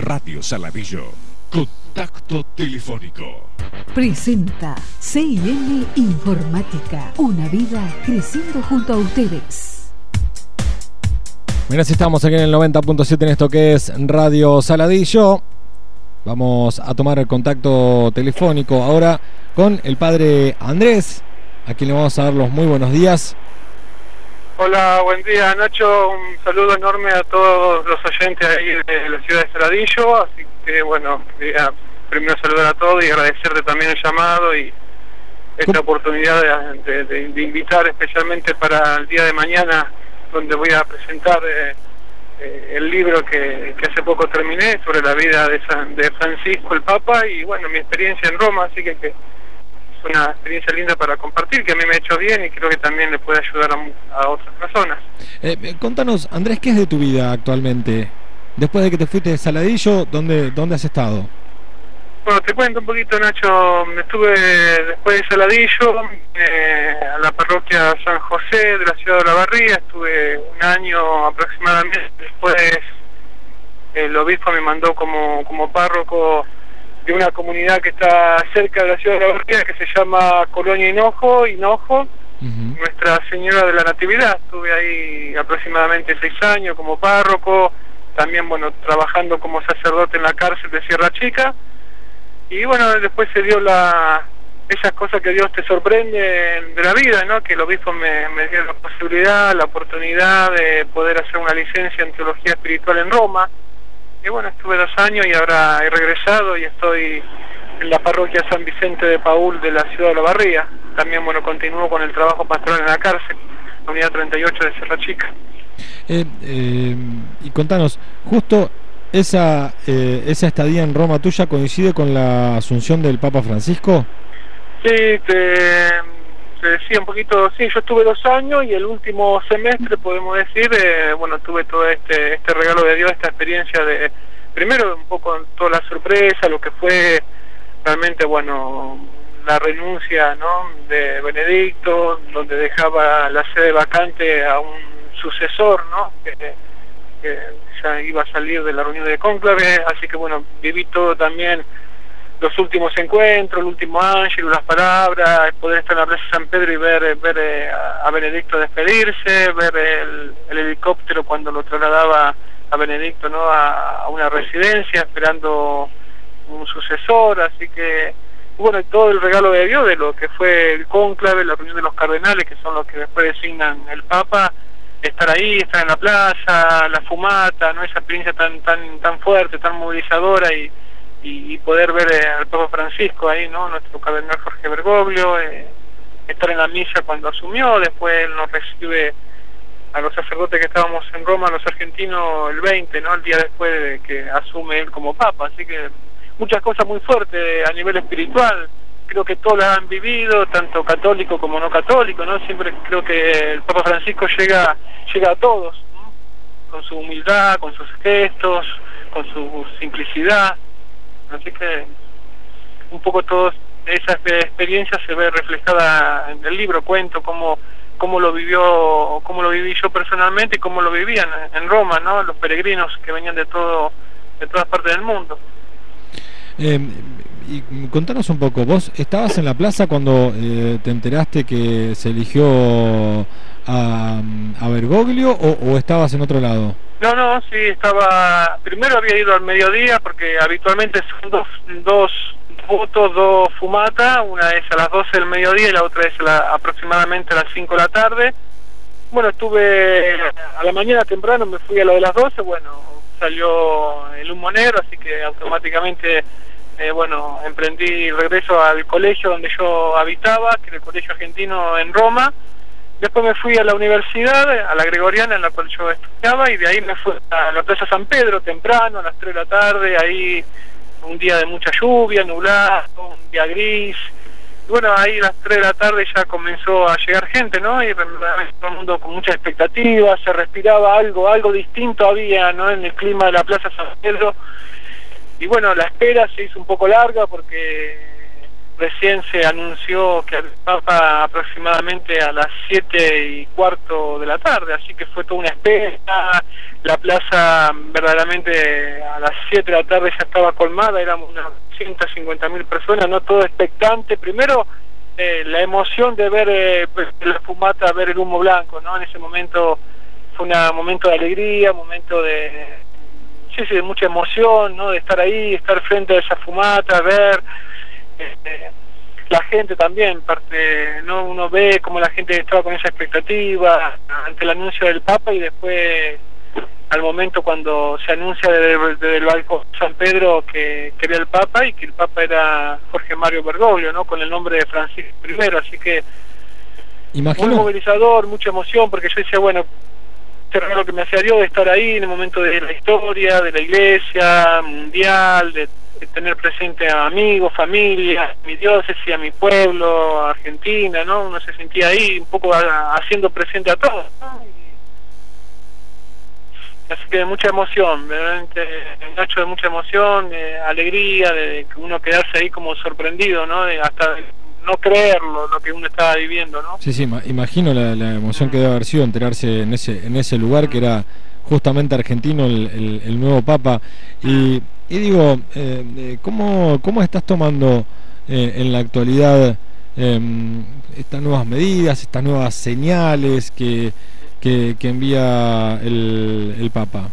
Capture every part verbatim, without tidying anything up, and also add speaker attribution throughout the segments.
Speaker 1: Radio Saladillo. Contacto telefónico.
Speaker 2: Presenta C I M Informática. Una vida creciendo junto a ustedes.
Speaker 3: Mira, si estamos aquí en el noventa punto siete en esto que es Radio Saladillo. Vamos a tomar el contacto telefónico ahora con el padre Andrés, a quien le vamos a dar los muy buenos días.
Speaker 4: Hola, buen día Nacho, un saludo enorme a todos los oyentes ahí de la ciudad de Saladillo, así que bueno, quería primero saludar a todos y agradecerte también el llamado y esta oportunidad de, de, de invitar especialmente para el día de mañana, donde voy a presentar eh, eh, el libro que, que hace poco terminé sobre la vida de, San, de Francisco el Papa y bueno, mi experiencia en Roma, así que, que es una experiencia linda para compartir, que a mí me ha hecho bien y creo que también le puede ayudar a, a otras personas.
Speaker 3: Eh, contanos, Andrés, ¿qué es de tu vida actualmente? Después de que te fuiste de Saladillo, ¿dónde, dónde has estado?
Speaker 4: Bueno, te cuento un poquito, Nacho. Me estuve después de Saladillo eh, a la parroquia San José de la ciudad de Olavarría. Estuve un año aproximadamente. Después el obispo me mandó como, como párroco de una comunidad que está cerca de la ciudad de Olavarría, que se llama Colonia Hinojo, Hinojo, uh-huh. Nuestra Señora de la Natividad. Estuve ahí aproximadamente seis años como párroco, también bueno trabajando como sacerdote en la cárcel de Sierra Chica. Y bueno, después se dio la esas cosas que Dios te sorprende de la vida, ¿no? Que el obispo me, me dio la posibilidad, la oportunidad de poder hacer una licencia en teología espiritual en Roma. Y bueno, estuve dos años y ahora he regresado y estoy en la parroquia San Vicente de Paúl de la ciudad de Olavarría. También, bueno, continúo con el trabajo pastoral en la cárcel, la unidad treinta y ocho de Sierra Chica.
Speaker 3: Eh, eh, y contanos, justo esa eh, esa estadía en Roma tuya coincide con la asunción del Papa Francisco.
Speaker 4: Sí, te, te decía un poquito, sí, yo estuve dos años y el último semestre, podemos decir, eh, bueno, tuve todo este este regalo de Dios, esta experiencia de, primero un poco toda la sorpresa, lo que fue realmente, bueno, la renuncia, ¿no?, de Benedicto, donde dejaba la sede vacante a un sucesor, ¿no?, que, que ya iba a salir de la reunión de cónclave, así que bueno, viví todo también, los últimos encuentros, el último ángel, las palabras, poder estar en la plaza San Pedro y ver ver eh, a Benedicto despedirse, ver el, el helicóptero cuando lo trasladaba a Benedicto, ¿no?, a, a una residencia esperando un sucesor, así que bueno, todo el regalo de Dios de lo que fue el cónclave, la reunión de los cardenales, que son los que después designan el Papa, estar ahí, estar en la plaza, la fumata, ¿no?, esa experiencia tan tan tan fuerte, tan movilizadora y, y, y poder ver eh, al Papa Francisco ahí, ¿no?, nuestro cardenal Jorge Bergoglio, eh, estar en la misa cuando asumió, después él nos recibe a los sacerdotes que estábamos en Roma, los argentinos, el veinte, ¿no?, el día después de que asume él como Papa, así que muchas cosas muy fuertes a nivel espiritual. Creo que todos las han vivido, tanto católico como no católico, ¿no? Siempre creo que el Papa Francisco llega llega a todos, ¿no?, con su humildad, con sus gestos, con su simplicidad. Así que un poco toda esa experiencia se ve reflejada en el libro. Cuento cómo cómo lo vivió, cómo lo viví yo personalmente y cómo lo vivían en Roma, ¿no?, los peregrinos que venían de todo de todas partes del mundo.
Speaker 3: Eh, y contanos un poco, ¿vos estabas en la plaza cuando eh, te enteraste que se eligió a, a Bergoglio o, o estabas en otro lado?
Speaker 4: No, no, sí, estaba, primero había ido al mediodía porque habitualmente son dos, dos votos, dos fumatas, una es a las doce del mediodía y la otra es a la, aproximadamente a las cinco de la tarde. Bueno, estuve a la mañana temprano, me fui a la de las doce, bueno, salió el humo negro, así que automáticamente eh, bueno, emprendí regreso al colegio donde yo habitaba, que era el colegio argentino en Roma. Después me fui a la universidad, a la Gregoriana en la cual yo estudiaba, y de ahí me fui a la plaza San Pedro temprano, a las tres de la tarde, ahí un día de mucha lluvia, nublado, un día gris. Y bueno, ahí a las tres de la tarde ya comenzó a llegar gente, ¿no? Y todo el mundo con mucha expectativa, se respiraba algo, algo distinto había, ¿no?, en el clima de la plaza San Pedro. Y bueno, la espera se hizo un poco larga porque recién se anunció que el Papa aproximadamente a las siete y cuarto de la tarde, así que fue toda una espera. La plaza verdaderamente a las siete de la tarde ya estaba colmada, éramos unas ciento cincuenta mil personas, no todo expectante. Primero eh, la emoción de ver eh, la fumata, ver el humo blanco, ¿no? En ese momento fue un momento de alegría, un momento de, sí, sí, de mucha emoción, ¿no? De estar ahí, estar frente a esa fumata, ver este, la gente también, parte, ¿no? Uno ve como la gente estaba con esa expectativa ante el anuncio del Papa, y después al momento cuando se anuncia desde, desde el balcón San Pedro que, que era el Papa, y que el Papa era Jorge Mario Bergoglio, ¿no? Con el nombre de Francisco primero, así que Imagino... muy movilizador, mucha emoción, porque yo decía, bueno, este regalo que me hacía Dios de estar ahí en el momento de la historia, de la iglesia mundial, de, de tener presente a amigos, familia, a mi diócesis, a mi pueblo, a Argentina, ¿no? Uno se sentía ahí un poco a, haciendo presente a todos, ¿no? Así que de mucha emoción, realmente un hecho de mucha emoción, de alegría, de que uno quedarse ahí como sorprendido, ¿no? De hasta no creerlo, lo que uno estaba viviendo, ¿no?
Speaker 3: Sí, sí, imagino la, la emoción que debe haber sido enterarse en ese en ese lugar que era justamente argentino, el, el, el nuevo Papa. Y, y digo, eh, ¿cómo, ¿cómo estás tomando eh, en la actualidad eh, estas nuevas medidas, estas nuevas señales que... Que, que envía el, el Papa?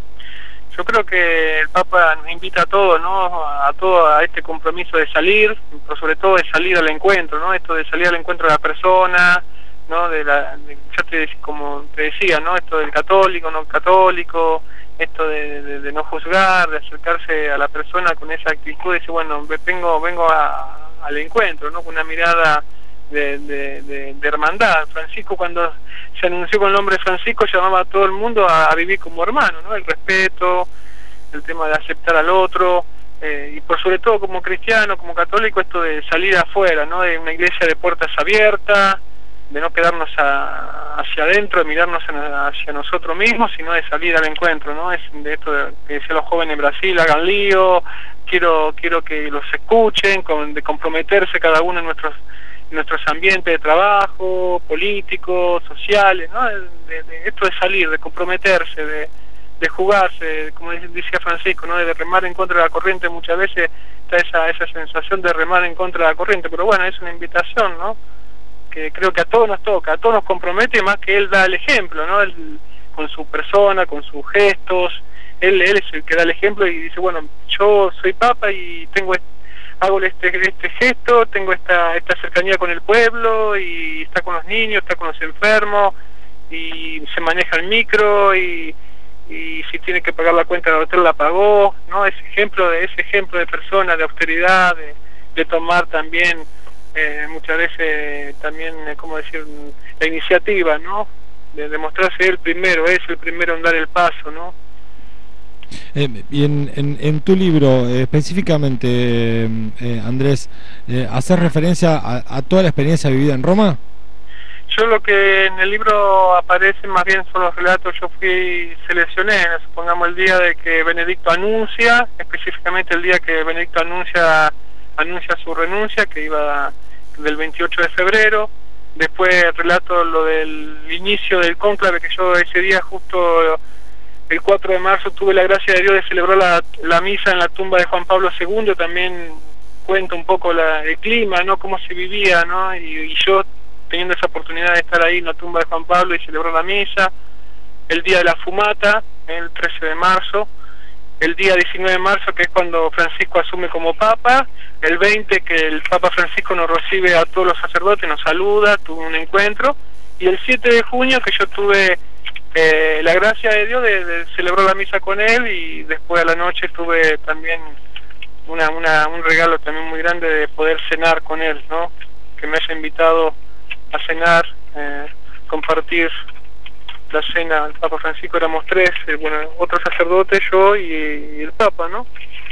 Speaker 4: Yo creo que el Papa nos invita a todos, ¿no? A todo a este compromiso de salir, pero sobre todo de salir al encuentro, ¿no? Esto de salir al encuentro de la persona, ¿no? De la, de, yo te, como te decía, ¿no? Esto del católico, no católico, esto de, de, de no juzgar, de acercarse a la persona con esa actitud, de decir, bueno, vengo, vengo a, al encuentro, ¿no? Con una mirada de, de, de, de hermandad. Francisco, cuando se anunció con el nombre de Francisco, llamaba a todo el mundo a, a vivir como hermano, ¿no? El respeto, el tema de aceptar al otro, eh, y por sobre todo como cristiano, como católico, esto de salir afuera, ¿no? De una iglesia de puertas abiertas, de no quedarnos a, hacia adentro, de mirarnos en, hacia nosotros mismos, sino de salir al encuentro, ¿no? Es de esto de, que decían los jóvenes en Brasil, hagan lío, quiero quiero que los escuchen, con, de comprometerse cada uno en nuestros nuestros ambientes de trabajo, políticos, sociales, ¿no? De, de, esto de salir, de comprometerse, de, de jugarse, como decía Francisco, ¿no? De remar en contra de la corriente. Muchas veces está esa, esa sensación de remar en contra de la corriente, pero bueno, es una invitación, ¿no? Que creo que a todos nos toca, a todos nos compromete, más que él da el ejemplo, ¿no? Él, con su persona, con sus gestos, él, él es el que da el ejemplo y dice, bueno, yo soy Papa y tengo este hago este este gesto, tengo esta esta cercanía con el pueblo, y está con los niños, está con los enfermos, y se maneja el micro, y, y si tiene que pagar la cuenta del hotel la pagó, ¿no? Ese ejemplo de ese ejemplo de persona, de austeridad, de, de tomar también eh, muchas veces también, eh, ¿cómo decir?, la iniciativa, ¿no? De demostrarse él primero, es el primero en dar el paso, ¿no?
Speaker 3: Eh, y en, en, en tu libro, eh, específicamente, eh, eh, Andrés, eh, ¿haces referencia a, a toda la experiencia vivida en Roma?
Speaker 4: Yo lo que en el libro aparece más bien son los relatos. Yo fui, seleccioné, supongamos el día de que Benedicto anuncia, específicamente el día que Benedicto anuncia anuncia su renuncia, que iba del veintiocho de febrero. Después relato lo del inicio del cónclave, que yo ese día justo... El cuatro de marzo tuve la gracia de Dios de celebrar la, la misa en la tumba de Juan Pablo segundo, también cuento un poco la, el clima, ¿no? Cómo se vivía, ¿no? Y, y yo teniendo esa oportunidad de estar ahí en la tumba de Juan Pablo y celebrar la misa. El día de la fumata, el trece de marzo, el día diecinueve de marzo, que es cuando Francisco asume como Papa, el veinte, que el Papa Francisco nos recibe a todos los sacerdotes, nos saluda, tuve un encuentro, y el siete de junio, que yo tuve... Eh, la gracia de Dios de, de celebrar la misa con él, y después a la noche tuve también una, una, un regalo también muy grande de poder cenar con él, ¿no? Que me haya invitado a cenar, eh, compartir la cena. El Papa Francisco éramos tres, eh, bueno, otro sacerdote, yo y, y el Papa, ¿no?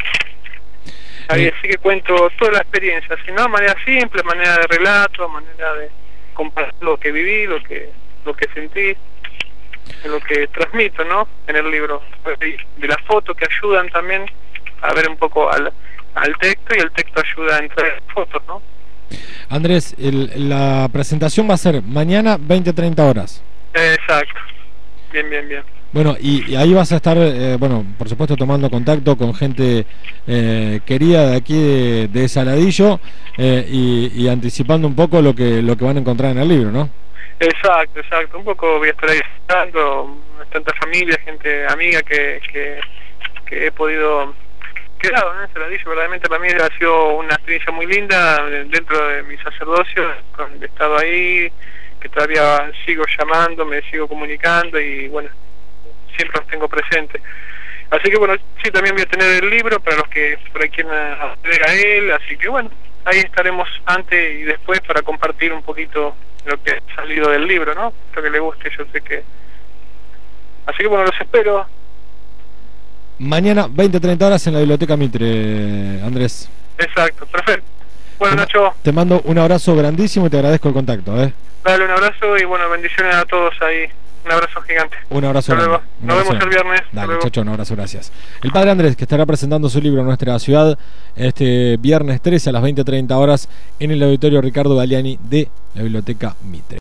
Speaker 4: Ahí sí. Así que cuento toda la experiencia, así, ¿no? De manera simple, manera de relato, manera de compartir lo que viví, lo que, lo que sentí, lo que transmito, ¿no? En el libro, de las fotos que ayudan también a ver un poco al, al texto y el texto ayuda a entrar en fotos, ¿no?
Speaker 3: Andrés, el, la presentación va a ser mañana veinte a treinta horas.
Speaker 4: Exacto, bien, bien, bien.
Speaker 3: Bueno, y, y ahí vas a estar, eh, bueno, por supuesto tomando contacto con gente eh, querida de aquí de, de Saladillo eh, y, y anticipando un poco lo que lo que van a encontrar en el libro, ¿no?
Speaker 4: Exacto, exacto. Un poco voy a estar ahí visitando tanta familia, gente amiga que, que, que he podido quedado, ¿no? En Saladillo. Verdaderamente para mí ha sido una experiencia muy linda dentro de mi sacerdocio, con el estado ahí, que todavía sigo llamando, me sigo comunicando y bueno, siempre los tengo presentes. Así que bueno, sí, también voy a tener el libro para los que por ahí quieran acceder a él, así que bueno, ahí estaremos antes y después para compartir un poquito lo que ha salido del libro, ¿no? Lo que le guste, yo sé que... Así que bueno, los espero.
Speaker 3: Mañana veinte a treinta horas en la Biblioteca Mitre, Andrés.
Speaker 4: Exacto, perfecto. Bueno, Nacho,
Speaker 3: te mando un abrazo grandísimo y te agradezco el contacto, ¿eh?
Speaker 4: Dale un abrazo y bueno, bendiciones a todos ahí. Un abrazo gigante.
Speaker 3: Un abrazo.
Speaker 4: Hasta luego. Nos vemos el viernes.
Speaker 3: Dale, Chacho, un abrazo, gracias. El padre Andrés, que estará presentando su libro en nuestra ciudad este viernes trece a las veinte a treinta horas en el auditorio Ricardo Galiani de la Biblioteca Mitre.